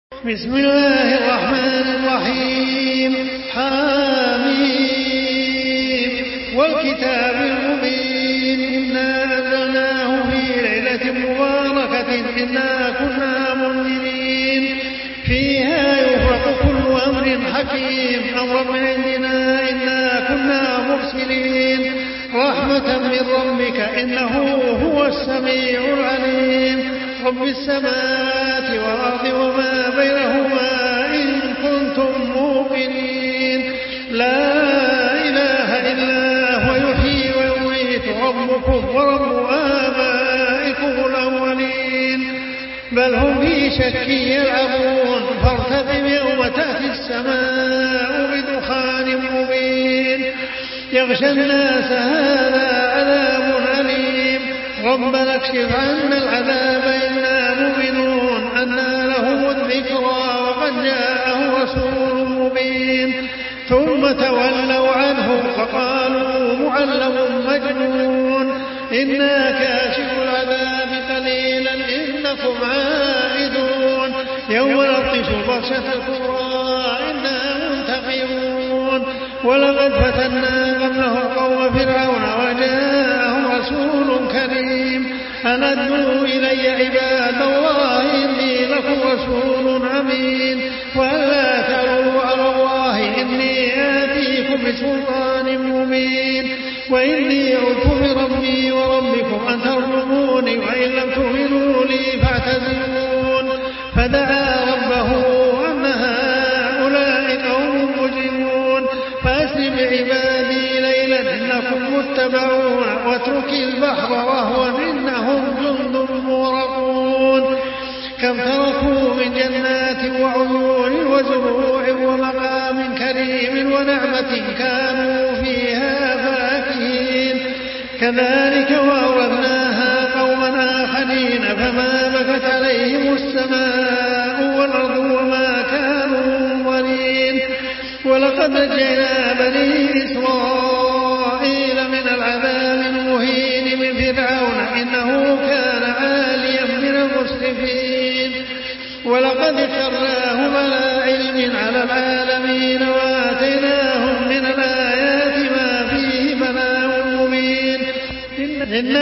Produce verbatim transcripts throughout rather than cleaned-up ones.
بسم الله الرحمن الرحيم. حميم والكتاب المبين إنا أنزلناه في ليلة مباركة إنا كنا منذرين فيها يفرق كل أمر حكيم أمرا من عندنا إنا كنا مرسلين رحمة من ربك إنه هو السميع العليم. رب السماوات والأرض وما بينهما إن كنتم موقنين لا إله إلا هو يحيي ويميت ربكم ورب آبائكم الأولين بل هم في شك يلعبون فارتقب يوم تأتي السماء بدخان مبين يغشى الناس هذا عذاب أليم ربنا اكشف عنا العذاب إنا مؤمنون أنى لهم الذكرى وقد جاءه رسول مبين ثم تولوا عنه فقالوا معلم مجنون إنا كاشف العذاب قليلا إنكم عائدون يوم نبطش بطشة الكبرى إنا منتقمون ولقد فتنا قبلهم قوم فرعون وجاءهم رسول كريم أن أدعوا إلي عباد الله إني لكم رسول أمين وألا تعلوا على الله إني آتيكم بسلطان مبين وإني عدت بربي وربكم أن ترجموني وإن لم تؤمنوا لي فاعتزلون فدعا ربه أن هؤلاء قوم مجرمون فأسر بعبادي ليلا إنكم متبعون واترك البحر رهوا إنهم جند مغرقون كم تركوا من جنات وعيون وزروع ومقام كريم ونعمة كانوا فيها فاكهين كذلك وأورثناها قوما آخرين فما بكت عليهم السماء والأرض وما كانوا منظرين ولقد نجينا بني إسرائيل من العذاب المهين من فرعون إنه كان عاليا من المسرفين ولقد اخترناهم على علم على العالمين وآتيناهم من الآيات ما فيه بلاء مبين إن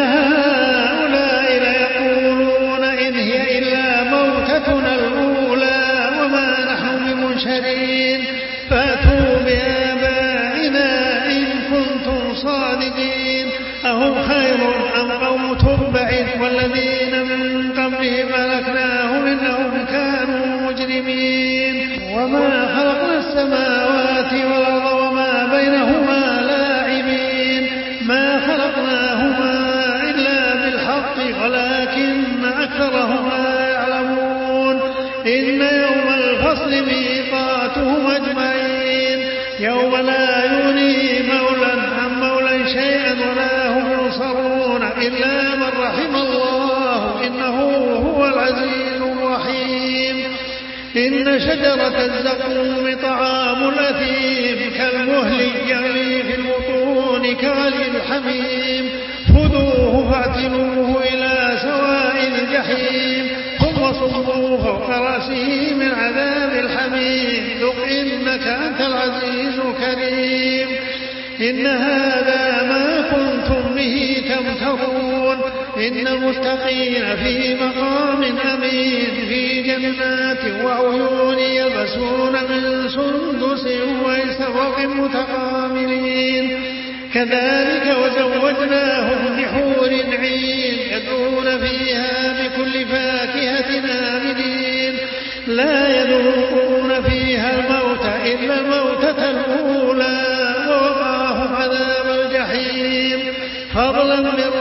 هؤلاء ليقولون إن هي إلا موتتنا الأولى وما نحن بمنشرين فأتوا بآبائنا إن كنتم صادقين أهم خير أم قوم تبع والذين من قبلهم أهلكناهم إنهم كانوا مجرمين وما خلقنا السماوات والأرض وما بينهما لاعبين ما خلقناهما إلا بالحق ولكن أكثرهم لا يعلمون إن يوم الفصل ميقاتهم أجمعين يوم لا يغني مولى عن مولى شيئا ولا هم ينصرون إلا من رحم الله إنه هو العزيز الرحيم إن شجرة الزقوم طعام الأثيم كالمهل يغلي في البطون كغلي الحميم خذوه فاعتلوه إلى سواء الجحيم ثم صبوا فوق رأسه من عذاب الحميم ذق إنك أنت العزيز الكريم إن هذا ما كنتم به تمترون إن المتقين في مقام أمين في جنات وعيون يلبسون من سندس واستبرق متقابلين كذلك وزوجناهم بحور عين يدعون فيها بكل فاكهة آمنين لا يذوقون فيها الموت إلا الموتة الأولى ووقاهم عذاب الجحيم فضلا من